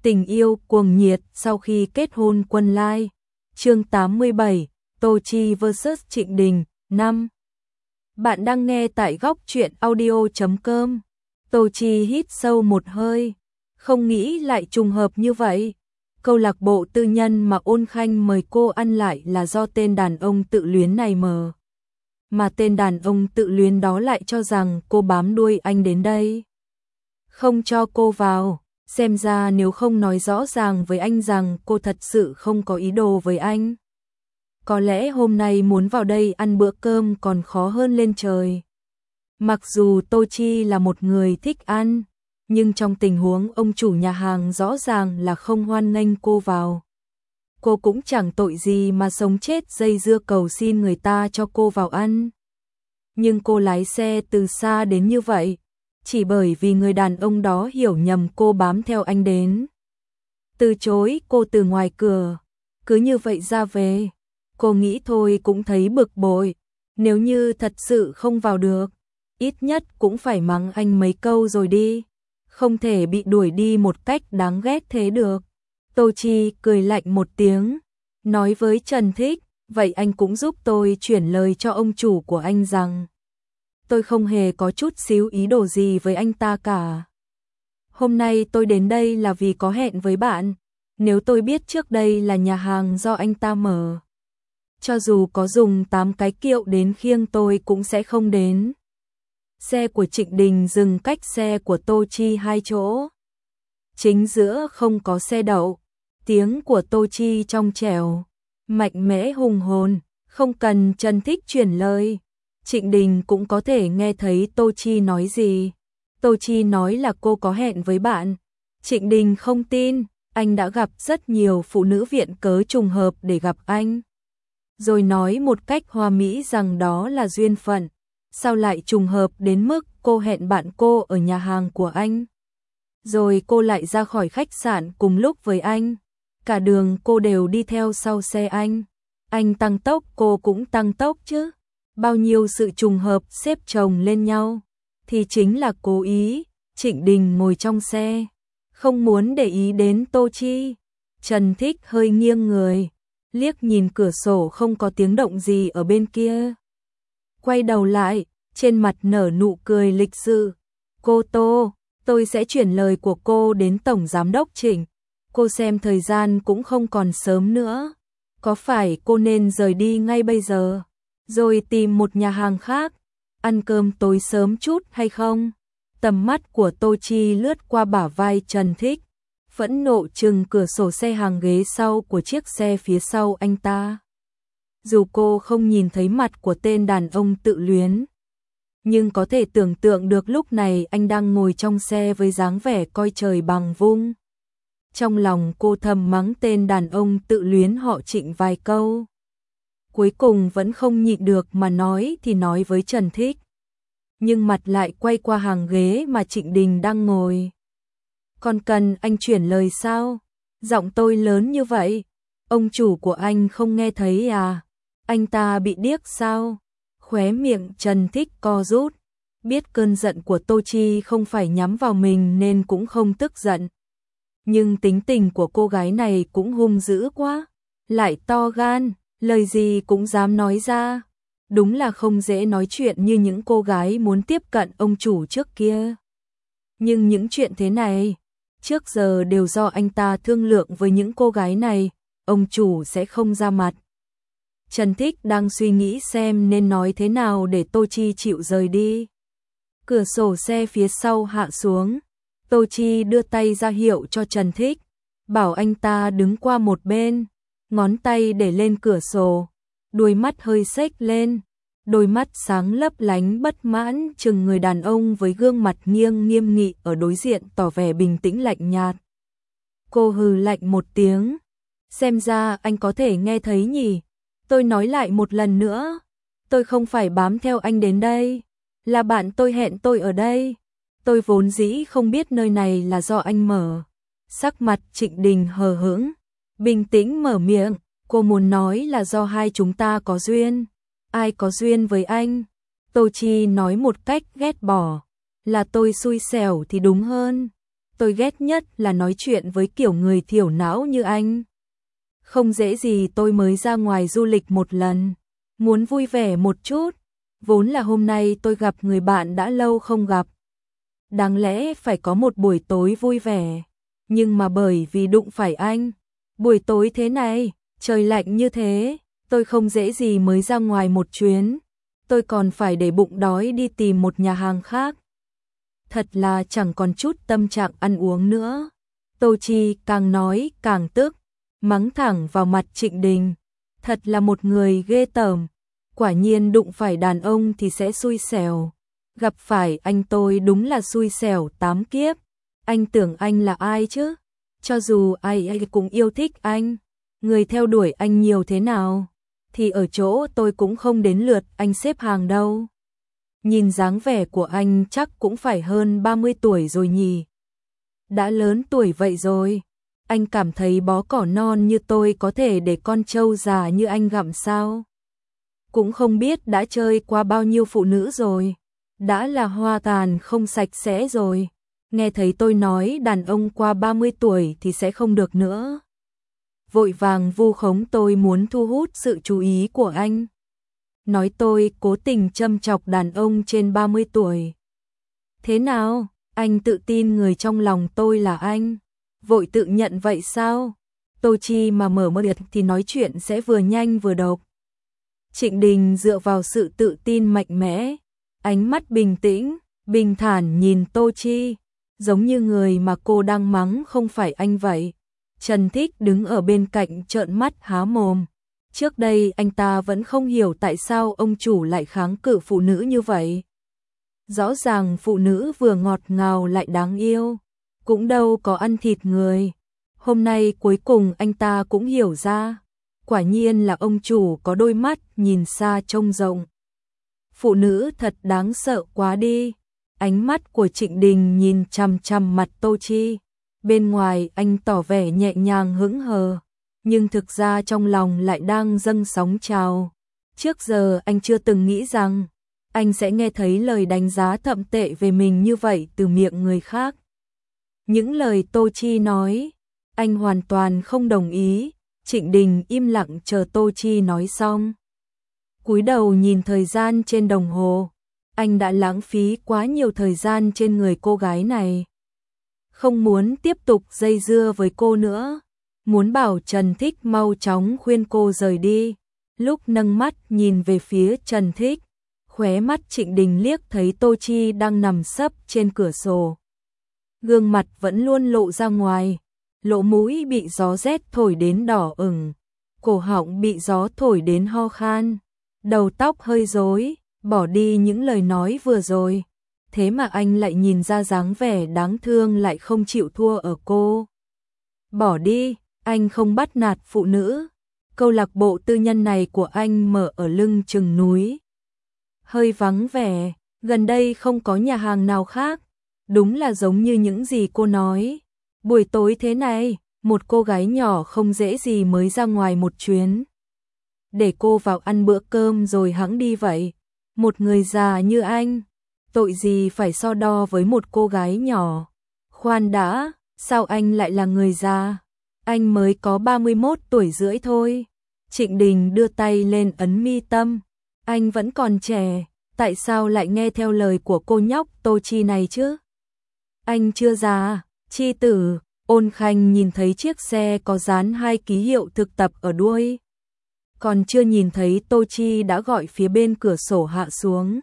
Tình yêu cuồng nhiệt sau khi kết hôn Quân Lai. Chương 87, Tô Chi vs Trịnh Đình, 5. Bạn đang nghe tại góc truyện audio.com. Tô Chi hít sâu một hơi, không nghĩ lại trùng hợp như vậy. Câu lạc bộ tư nhân mà Ôn Khanh mời cô ăn lại là do tên đàn ông tự luyến này mở. Mà tên đàn ông tự luyến đó lại cho rằng cô bám đuôi anh đến đây, không cho cô vào. Xem ra nếu không nói rõ ràng với anh rằng cô thật sự không có ý đồ với anh, có lẽ hôm nay muốn vào đây ăn bữa cơm còn khó hơn lên trời. Mặc dù Tô Chi là một người thích ăn, nhưng trong tình huống ông chủ nhà hàng rõ ràng là không hoan nghênh cô vào. Cô cũng chẳng tội gì mà sống chết dây dưa cầu xin người ta cho cô vào ăn. Nhưng cô lái xe từ xa đến như vậy, chỉ bởi vì người đàn ông đó hiểu nhầm cô bám theo anh đến. Từ chối cô từ ngoài cửa, cứ như vậy ra về. Cô nghĩ thôi cũng thấy bực bội, nếu như thật sự không vào được, ít nhất cũng phải mắng anh mấy câu rồi đi, không thể bị đuổi đi một cách đáng ghét thế được. Tô Chi cười lạnh một tiếng, nói với Trần Thích, vậy anh cũng giúp tôi chuyển lời cho ông chủ của anh rằng tôi không hề có chút xíu ý đồ gì với anh ta cả. Hôm nay tôi đến đây là vì có hẹn với bạn, nếu tôi biết trước đây là nhà hàng do anh ta mở, cho dù có dùng 8 cái kiệu đến khiêng tôi cũng sẽ không đến. Xe của Trịnh Đình dừng cách xe của Tô Chi 2 chỗ. Chính giữa không có xe đậu. Tiếng của Tô Chi trong trẻo, mạnh mẽ hùng hồn, không cần Trần Thích chuyển lời. Trịnh Đình cũng có thể nghe thấy Tô Chi nói gì. Tô Chi nói là cô có hẹn với bạn. Trịnh Đình không tin, anh đã gặp rất nhiều phụ nữ viện cớ trùng hợp để gặp anh. Rồi nói một cách hoa mỹ rằng đó là duyên phận. Sao lại trùng hợp đến mức cô hẹn bạn cô ở nhà hàng của anh? Rồi cô lại ra khỏi khách sạn cùng lúc với anh. Cả đường cô đều đi theo sau xe anh. Anh tăng tốc cô cũng tăng tốc chứ. Bao nhiêu sự trùng hợp xếp chồng lên nhau. Thì chính là cố ý. Trịnh Đình ngồi trong xe, không muốn để ý đến Tô Chi. Trần Thích hơi nghiêng người, liếc nhìn cửa sổ không có tiếng động gì ở bên kia. Quay đầu lại, trên mặt nở nụ cười lịch sự. Cô Tô, tôi sẽ chuyển lời của cô đến Tổng Giám đốc Trịnh. Cô xem thời gian cũng không còn sớm nữa. Có phải cô nên rời đi ngay bây giờ, rồi tìm một nhà hàng khác, ăn cơm tối sớm chút hay không? Tầm mắt của Tô Chi lướt qua bả vai Trần Thích, phẫn nộ trừng cửa sổ xe hàng ghế sau của chiếc xe phía sau anh ta. Dù cô không nhìn thấy mặt của tên đàn ông tự luyến, nhưng có thể tưởng tượng được lúc này anh đang ngồi trong xe với dáng vẻ coi trời bằng vung. Trong lòng cô thầm mắng tên đàn ông tự luyến họ Trịnh vài câu. Cuối cùng vẫn không nhịn được mà nói thì nói với Trần Thích. Nhưng mặt lại quay qua hàng ghế mà Trịnh Đình đang ngồi. Còn cần anh chuyển lời sao? Giọng tôi lớn như vậy, ông chủ của anh không nghe thấy à? Anh ta bị điếc sao? Khóe miệng Trần Thích co rút, biết cơn giận của Tô Chi không phải nhắm vào mình nên cũng không tức giận. Nhưng tính tình của cô gái này cũng hung dữ quá, lại to gan, lời gì cũng dám nói ra. Đúng là không dễ nói chuyện như những cô gái muốn tiếp cận ông chủ trước kia. Nhưng những chuyện thế này, trước giờ đều do anh ta thương lượng với những cô gái này, ông chủ sẽ không ra mặt. Trần Thích đang suy nghĩ xem nên nói thế nào để Tô Chi chịu rời đi. Cửa sổ xe phía sau hạ xuống, Tô Chi đưa tay ra hiệu cho Trần Thích, bảo anh ta đứng qua một bên, ngón tay để lên cửa sổ, đuôi mắt hơi xếch lên, đôi mắt sáng lấp lánh bất mãn chừng người đàn ông với gương mặt nghiêng nghiêm nghị ở đối diện tỏ vẻ bình tĩnh lạnh nhạt. Cô hừ lạnh một tiếng, xem ra anh có thể nghe thấy nhỉ? Tôi nói lại một lần nữa, tôi không phải bám theo anh đến đây, là bạn tôi hẹn tôi ở đây. Tôi vốn dĩ không biết nơi này là do anh mở. Sắc mặt Trịnh Đình hờ hững, bình tĩnh mở miệng, cô muốn nói là do hai chúng ta có duyên. Ai có duyên với anh? Tô Chi nói một cách ghét bỏ, là tôi xui xẻo thì đúng hơn. tôi ghét nhất là nói chuyện với kiểu người thiểu não như anh. Không dễ gì tôi mới ra ngoài du lịch một lần, muốn vui vẻ một chút, vốn là hôm nay tôi gặp người bạn đã lâu không gặp. Đáng lẽ phải có một buổi tối vui vẻ, nhưng mà bởi vì đụng phải anh, buổi tối thế này, trời lạnh như thế, tôi không dễ gì mới ra ngoài một chuyến, tôi còn phải để bụng đói đi tìm một nhà hàng khác. Thật là chẳng còn chút tâm trạng ăn uống nữa. Tô Chi càng nói càng tức, mắng thẳng vào mặt Trịnh Đình, thật là một người ghê tởm, quả nhiên đụng phải đàn ông thì sẽ xui xẻo. Gặp phải anh tôi đúng là xui xẻo 8 kiếp. Anh tưởng anh là ai chứ? Cho dù ai cũng yêu thích anh, người theo đuổi anh nhiều thế nào, thì ở chỗ tôi cũng không đến lượt anh xếp hàng đâu. Nhìn dáng vẻ của anh chắc cũng phải hơn 30 tuổi rồi nhỉ. Đã lớn tuổi vậy rồi, anh cảm thấy bó cỏ non như tôi có thể để con trâu già như anh gặm sao? Cũng không biết đã chơi qua bao nhiêu phụ nữ rồi, đã là hoa tàn không sạch sẽ rồi. Nghe thấy tôi nói đàn ông qua 30 tuổi thì sẽ không được nữa. Vội vàng vu khống tôi muốn thu hút sự chú ý của anh. Nói tôi cố tình châm chọc đàn ông trên 30 tuổi. Thế nào, anh tự tin người trong lòng tôi là anh, vội tự nhận vậy sao? Tô Chi mà mở miệng thì nói chuyện sẽ vừa nhanh vừa độc. Trịnh Đình dựa vào sự tự tin mạnh mẽ, ánh mắt bình tĩnh, bình thản nhìn Tô Chi, giống như người mà cô đang mắng không phải anh vậy. Trần Thích đứng ở bên cạnh trợn mắt há mồm. Trước đây anh ta vẫn không hiểu tại sao ông chủ lại kháng cự phụ nữ như vậy. Rõ ràng phụ nữ vừa ngọt ngào lại đáng yêu, cũng đâu có ăn thịt người. Hôm nay cuối cùng anh ta cũng hiểu ra, quả nhiên là ông chủ có đôi mắt nhìn xa trông rộng. Phụ nữ thật đáng sợ quá đi. Ánh mắt của Trịnh Đình nhìn chằm chằm mặt Tô Chi. Bên ngoài anh tỏ vẻ nhẹ nhàng hững hờ, nhưng thực ra trong lòng lại đang dâng sóng trào. Trước giờ anh chưa từng nghĩ rằng anh sẽ nghe thấy lời đánh giá thậm tệ về mình như vậy từ miệng người khác. Những lời Tô Chi nói, anh hoàn toàn không đồng ý. Trịnh Đình im lặng chờ Tô Chi nói xong. Cúi đầu nhìn thời gian trên đồng hồ, anh đã lãng phí quá nhiều thời gian trên người cô gái này. Không muốn tiếp tục dây dưa với cô nữa, muốn bảo Trần Thích mau chóng khuyên cô rời đi. Lúc nâng mắt nhìn về phía Trần Thích, khóe mắt Trịnh Đình liếc thấy Tô Chi đang nằm sấp trên cửa sổ. Gương mặt vẫn luôn lộ ra ngoài, lỗ mũi bị gió rét thổi đến đỏ ửng, cổ họng bị gió thổi đến ho khan, đầu tóc hơi rối, bỏ đi những lời nói vừa rồi. Thế mà anh lại nhìn ra dáng vẻ đáng thương lại không chịu thua ở cô. Bỏ đi, anh không bắt nạt phụ nữ. Câu lạc bộ tư nhân này của anh mở ở lưng chừng núi. Hơi vắng vẻ, gần đây không có nhà hàng nào khác. Đúng là giống như những gì cô nói. Buổi tối thế này, một cô gái nhỏ không dễ gì mới ra ngoài một chuyến. Để cô vào ăn bữa cơm rồi hẵng đi vậy. Một người già như anh, tội gì phải so đo với một cô gái nhỏ. Khoan đã, sao anh lại là người già? Anh mới có 31 tuổi rưỡi thôi. Trịnh Đình đưa tay lên ấn mi tâm. Anh vẫn còn trẻ, tại sao lại nghe theo lời của cô nhóc Tô Chi này chứ? Anh chưa già, Chi tử. Ôn Khanh nhìn thấy chiếc xe có dán 2 ký hiệu thực tập ở đuôi. Còn chưa nhìn thấy Tô Chi đã gọi phía bên cửa sổ hạ xuống.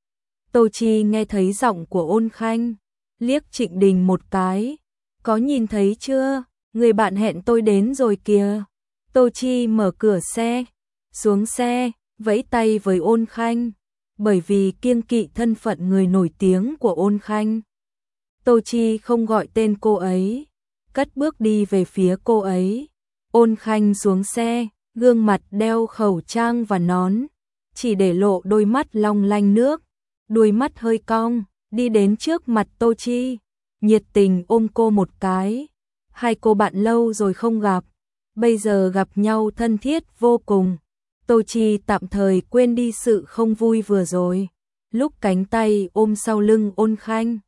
Tô Chi nghe thấy giọng của Ôn Khanh, liếc Trịnh Đình một cái. Có nhìn thấy chưa? Người bạn hẹn tôi đến rồi kìa. Tô Chi mở cửa xe, xuống xe, vẫy tay với Ôn Khanh. Bởi vì kiêng kỵ thân phận người nổi tiếng của Ôn Khanh, Tô Chi không gọi tên cô ấy, cất bước đi về phía cô ấy. Ôn Khanh xuống xe, gương mặt đeo khẩu trang và nón, chỉ để lộ đôi mắt long lanh nước, đuôi mắt hơi cong, đi đến trước mặt Tô Chi, nhiệt tình ôm cô một cái. Hai cô bạn lâu rồi không gặp, bây giờ gặp nhau thân thiết vô cùng. Tô Chi tạm thời quên đi sự không vui vừa rồi. Lúc cánh tay ôm sau lưng Ôn Khanh,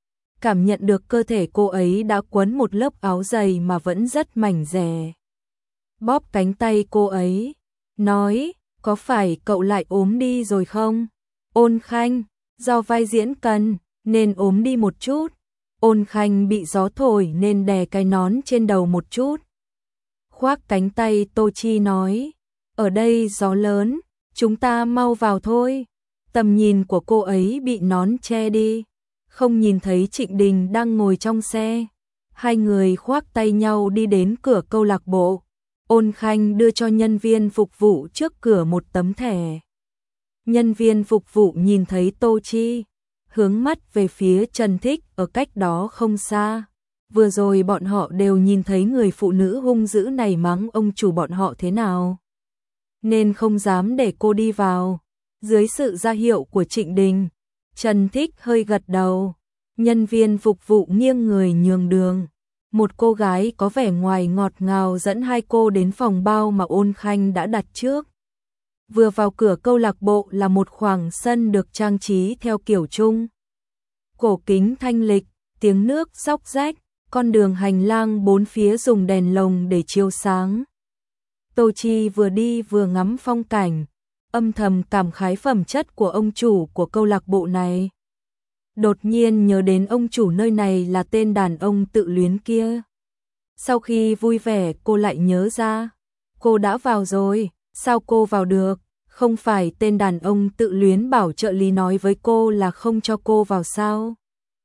cảm nhận được cơ thể cô ấy đã quấn một lớp áo dày mà vẫn rất mảnh dẻ. Bóp cánh tay cô ấy, nói, có phải cậu lại ốm đi rồi không? Ôn Khanh, do vai diễn cần, nên ốm đi một chút. Ôn Khanh bị gió thổi nên đè cái nón trên đầu một chút. Khoác cánh tay Tô Chi nói, ở đây gió lớn, chúng ta mau vào thôi. Tầm nhìn của cô ấy bị nón che đi, không nhìn thấy Trịnh Đình đang ngồi trong xe. Hai người khoác tay nhau đi đến cửa câu lạc bộ. Ôn Khanh đưa cho nhân viên phục vụ trước cửa một tấm thẻ. Nhân viên phục vụ nhìn thấy Tô Chi, hướng mắt về phía Trần Thích ở cách đó không xa. Vừa rồi bọn họ đều nhìn thấy người phụ nữ hung dữ này mắng ông chủ bọn họ thế nào, nên không dám để cô đi vào. Dưới sự ra hiệu của Trịnh Đình, Trần Thích hơi gật đầu. Nhân viên phục vụ nghiêng người nhường đường. Một cô gái có vẻ ngoài ngọt ngào dẫn hai cô đến phòng bao mà Ôn Khanh đã đặt trước. Vừa vào cửa câu lạc bộ là một khoảng sân được trang trí theo kiểu Trung cổ kính thanh lịch, tiếng nước róc rách, con đường hành lang bốn phía dùng đèn lồng để chiếu sáng. Tô Chi vừa đi vừa ngắm phong cảnh, âm thầm cảm khái phẩm chất của ông chủ của câu lạc bộ này. Đột nhiên nhớ đến ông chủ nơi này là tên đàn ông tự luyến kia. Sau khi vui vẻ cô lại nhớ ra, cô đã vào rồi, sao cô vào được? Không phải tên đàn ông tự luyến bảo trợ lý nói với cô là không cho cô vào sao?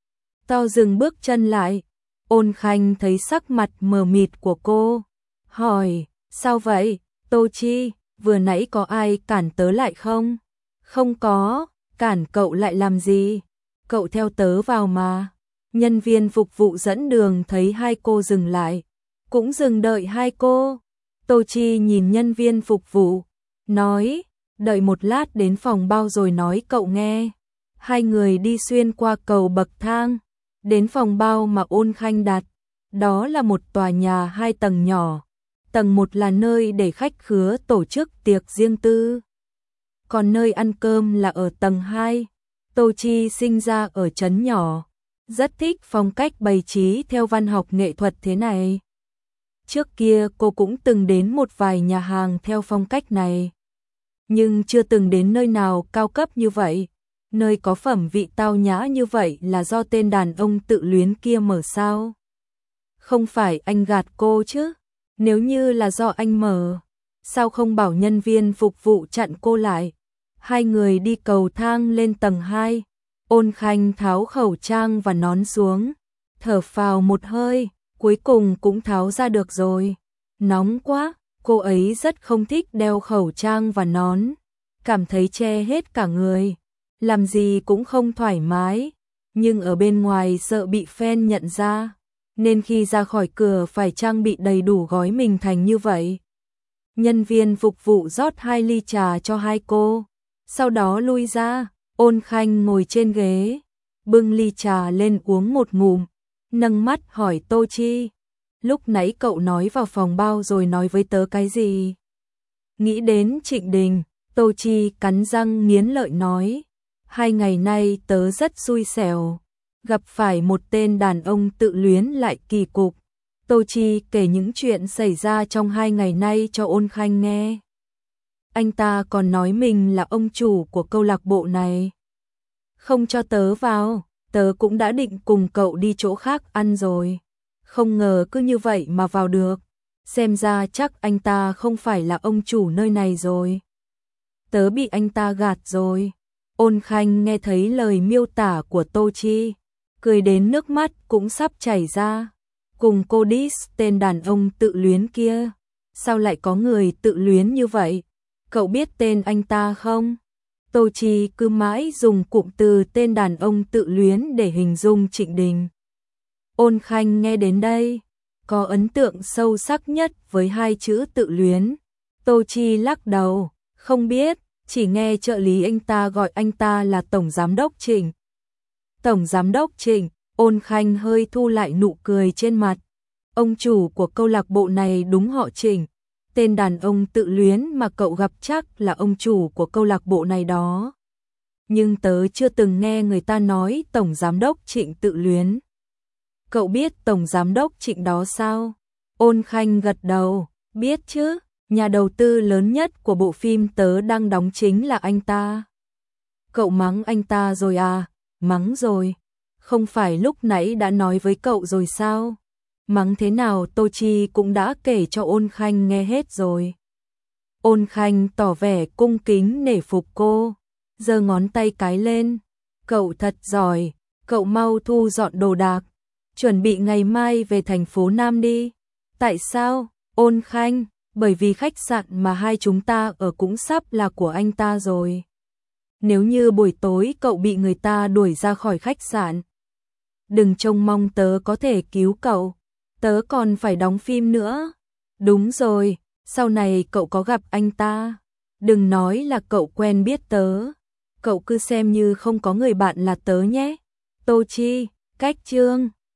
To dừng bước chân lại, Ôn Khanh thấy sắc mặt mờ mịt của cô, hỏi, sao vậy, Tô Chi, vừa nãy có ai cản tớ lại không? Không có, cản cậu lại làm gì? Cậu theo tớ vào mà. Nhân viên phục vụ dẫn đường thấy hai cô dừng lại, cũng dừng đợi hai cô. Tô Chi nhìn nhân viên phục vụ, nói, đợi một lát đến phòng bao rồi nói cậu nghe. Hai người đi xuyên qua cầu bậc thang, đến phòng bao mà Ôn Khanh đặt. Đó là một tòa nhà 2 tầng nhỏ. Tầng 1 là nơi để khách khứa tổ chức tiệc riêng tư, còn nơi ăn cơm là ở tầng 2. Tô Chi sinh ra ở trấn nhỏ, rất thích phong cách bày trí theo văn học nghệ thuật thế này. Trước kia cô cũng từng đến một vài nhà hàng theo phong cách này, nhưng chưa từng đến nơi nào cao cấp như vậy. Nơi có phẩm vị tao nhã như vậy là do tên đàn ông tự luyến kia mở sao? Không phải anh gạt cô chứ? Nếu như là do anh mở, sao không bảo nhân viên phục vụ chặn cô lại? Hai người đi cầu thang lên tầng 2. Ôn Khanh tháo khẩu trang và nón xuống, thở phào một hơi, cuối cùng cũng tháo ra được rồi. Nóng quá, cô ấy rất không thích đeo khẩu trang và nón, cảm thấy che hết cả người, làm gì cũng không thoải mái, nhưng ở bên ngoài sợ bị fan nhận ra, nên khi ra khỏi cửa phải trang bị đầy đủ gói mình thành như vậy. Nhân viên phục vụ rót 2 ly trà cho hai cô, sau đó lui ra. Ôn Khanh ngồi trên ghế, bưng ly trà lên uống một ngụm, nâng mắt hỏi Tô Chi, lúc nãy cậu nói vào phòng bao rồi nói với tớ cái gì? Nghĩ đến Trịnh Đình, Tô Chi cắn răng nghiến lợi nói, 2 ngày nay tớ rất xui xẻo, gặp phải một tên đàn ông tự luyến lại kỳ cục. Tô Chi kể những chuyện xảy ra trong 2 ngày nay cho Ôn Khanh nghe. Anh ta còn nói mình là ông chủ của câu lạc bộ này, không cho tớ vào, tớ cũng đã định cùng cậu đi chỗ khác ăn rồi, không ngờ cứ như vậy mà vào được, xem ra chắc anh ta không phải là ông chủ nơi này rồi. Tớ bị anh ta gạt rồi. Ôn Khanh nghe thấy lời miêu tả của Tô Chi, cười đến nước mắt cũng sắp chảy ra. Cùng cô diss tên đàn ông tự luyến kia, sao lại có người tự luyến như vậy? Cậu biết tên anh ta không? Tô Chi cứ mãi dùng cụm từ tên đàn ông tự luyến để hình dung Trịnh Đình. Ôn Khanh nghe đến đây, có ấn tượng sâu sắc nhất với 2 chữ tự luyến. Tô Chi lắc đầu, không biết, chỉ nghe trợ lý anh ta gọi anh ta là Tổng Giám đốc Trịnh. Tổng Giám đốc Trịnh, Ôn Khanh hơi thu lại nụ cười trên mặt. Ông chủ của câu lạc bộ này đúng họ Trịnh. Tên đàn ông tự luyến mà cậu gặp chắc là ông chủ của câu lạc bộ này đó. Nhưng tớ chưa từng nghe người ta nói Tổng Giám đốc Trịnh tự luyến. Cậu biết Tổng Giám đốc Trịnh đó sao? Ôn Khanh gật đầu, biết chứ, nhà đầu tư lớn nhất của bộ phim tớ đang đóng chính là anh ta. Cậu mắng anh ta rồi à? Mắng rồi. Không phải lúc nãy đã nói với cậu rồi sao? Mắng thế nào Tô Chi cũng đã kể cho Ôn Khanh nghe hết rồi. Ôn Khanh tỏ vẻ cung kính nể phục cô, giơ ngón tay cái lên. Cậu thật giỏi, cậu mau thu dọn đồ đạc, chuẩn bị ngày mai về thành phố Nam đi. Tại sao? Ôn Khanh, bởi vì khách sạn mà hai chúng ta ở cũng sắp là của anh ta rồi. Nếu như buổi tối cậu bị người ta đuổi ra khỏi khách sạn, đừng trông mong tớ có thể cứu cậu, tớ còn phải đóng phim nữa. Đúng rồi, sau này cậu có gặp anh ta, đừng nói là cậu quen biết tớ, cậu cứ xem như không có người bạn là tớ nhé. Tô Chi, cách chương